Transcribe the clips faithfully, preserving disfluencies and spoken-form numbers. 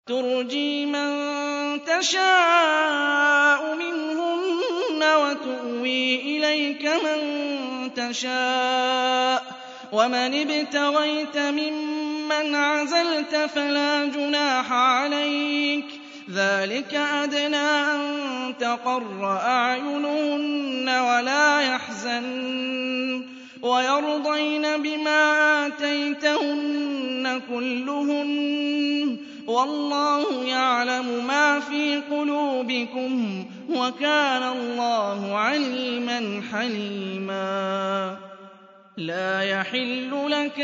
تُرْجِي مَن تَشَاءُ مِنْهُنَّ وَتُؤْوِي إِلَيْكَ مَن تَشَاءُ ۖ وَمَنِ ابْتَغَيْتَ مِمَّنْ عَزَلْتَ فَلَا جُنَاحَ عَلَيْكَ ۚ ذَٰلِكَ أَدْنَىٰ أَن تَقَرَّ أَعْيُنُهُنَّ وَلَا يَحْزَنَّ وَيَرْضَيْنَ بِمَا آتَيْتَهُنَّ كُلُّهُنَّ ۚ وَاللَّهُ يَعْلَمُ مَا فِي قُلُوبِكُمْ ۚ وَكَانَ اللَّهُ عَلِيمًا حَلِيمًا. لَا يَحِلُّ لَكَ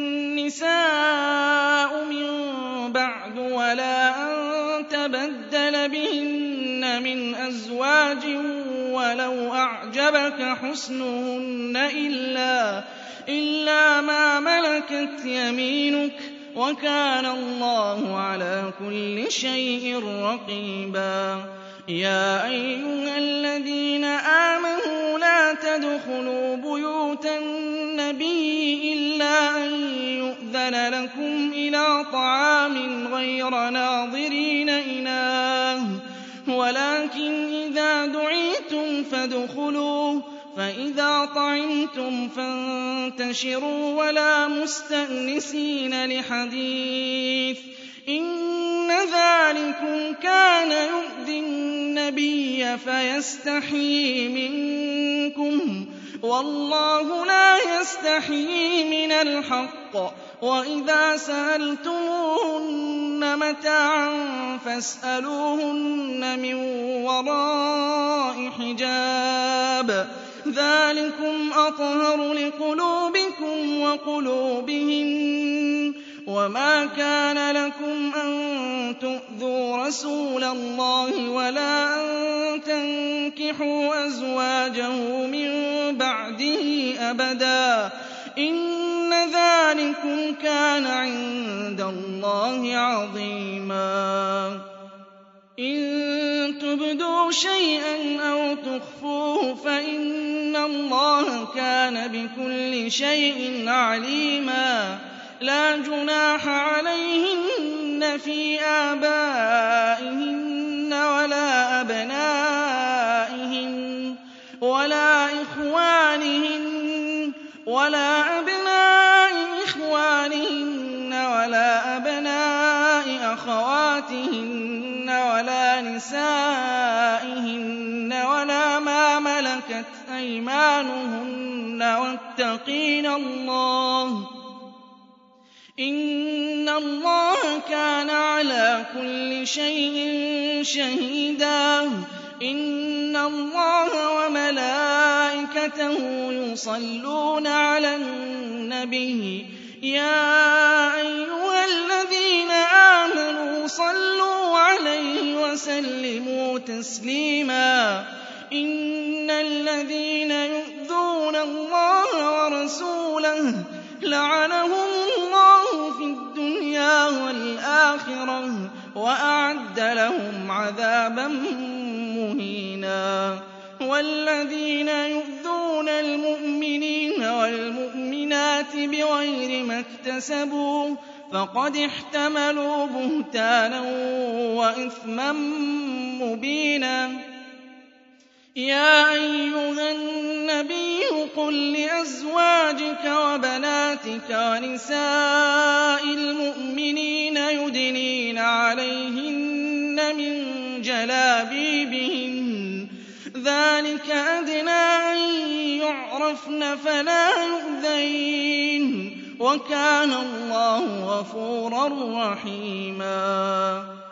النِّسَاءُ مِن بَعْدُ وَلَا أَن تَبَدَّلَ بِهِنَّ مِنْ أَزْوَاجٍ وَلَوْ أَعْجَبَكَ حُسْنُهُنَّ إِلَّا مَا مَلَكَتْ يَمِينُكَ ۗ وَكَانَ اللَّهُ عَلَىٰ كُلِّ شَيْءٍ رَّقِيبًا. يَا أَيُّهَا الَّذِينَ آمَنُوا لَا تَدْخُلُوا بُيُوتَ النَّبِيِّ إِلَّا أَن يُؤْذَنَ لَكُمْ إِلَىٰ طَعَامٍ غَيْرَ نَاظِرِينَ إِنَاهُ وَلَٰكِنْ إِذَا دُعِيتُمْ فَادْخُلُوا ۖ فَإِذَا طَعِمْتُمْ فَانتَشِرُوا وَلَا مُسْتَأْنِسِينَ لِحَدِيثٍ ۚ إِنَّ ذَٰلِكُمْ كَانَ يُؤْذِي النَّبِيَّ فَيَسْتَحْيِي مِنكُمْ ۖ وَاللَّهُ لَا يَسْتَحْيِي مِنَ الْحَقِّ ۚ وَإِذَا سَأَلْتُمُوهُنَّ مَتَاعًا فَاسْأَلُوهُنَّ مِن وَرَاءِ حِجَابٍ ۚ ذَٰلِكُمْ أَطْهَرُ لِقُلُوبِكُمْ وَقُلُوبِهِنَّ ۚ وَمَا كَانَ لَكُمْ أَن تُؤْذُوا رَسُولَ اللَّهِ وَلَا أَن تَنكِحُوا أَزْوَاجَهُ مِن بَعْدِهِ أَبَدًا ۚ إِنَّ ذَٰلِكُمْ كَانَ عِندَ اللَّهِ عَظِيمًا. إِن تُبْدُوا شَيْئًا أَوْ تُخْفُوهُ فَإِنَّ اللَّهَ كَانَ بِكُلِّ شَيْءٍ عَلِيمًا. لَا جُنَاحَ عَلَيْهِنَّ فِي آبَائِهِنَّ وَلَا أَبْنَائِهِنَّ وَلَا إِخْوَانِهِنَّ وَلَا أَبْنَاءِ إِخْوَانِهِنَّ وَلَا أَبْنَاءِ أَخَوَاتِهِنَّ وَلَا نِسَائِهِنَّ وَلَا مَا مَلَكَتْ أَيْمَانُهُنَّ ۖ وَاتَّقِينَ اللَّهَ ۚ إِنَّ اللَّهَ كَانَ عَلَىٰ كُلِّ شَيْءٍ شَهِيدًا. إِنَّ اللَّهَ وَمَلَائِكَتَهُ يُصَلُّونَ عَلَى النَّبِيِّ يَا أَيُّهَا الَّذِينَ آمَنُوا صَلُّوا عَلَيْهِ وَسَلِّمُوا تَسْلِيمًا. إِنَّ الَّذِينَ يُؤْذُونَ اللَّهَ وَرَسُولَهُ لَعَنَهُمُ اللَّهُ في الدُّنْيَا وَالْآخِرَةِ وَأَعَدَّ لَهُمْ عَذَابًا مُّهِينًا. وَالَّذِينَ يُؤْذُونَ الْمُؤْمِنِينَ وَالْمُؤْمِنَاتِ بِغَيْرِ مَا اكْتَسَبُوا فَقَدِ احْتَمَلُوا بُهْتَانًا وَإِثْمًا مُّبِينًا. يَا أَيُّهَا النَّبِيُّ قُل لِّأَزْوَاجِكَ وَبَنَاتِكَ وَنِسَاءِ الْمُؤْمِنِينَ يُدْنِينَ عَلَيْهِنَّ مِن جَلَابِيبِهِنَّ ۚ ذَٰلِكَ أَدْنَىٰ أَن يُعْرَفْنَ فَلَا يُؤْذَيْنَ ۗ وَكَانَ اللَّهُ غَفُورًا رَّحِيمًا.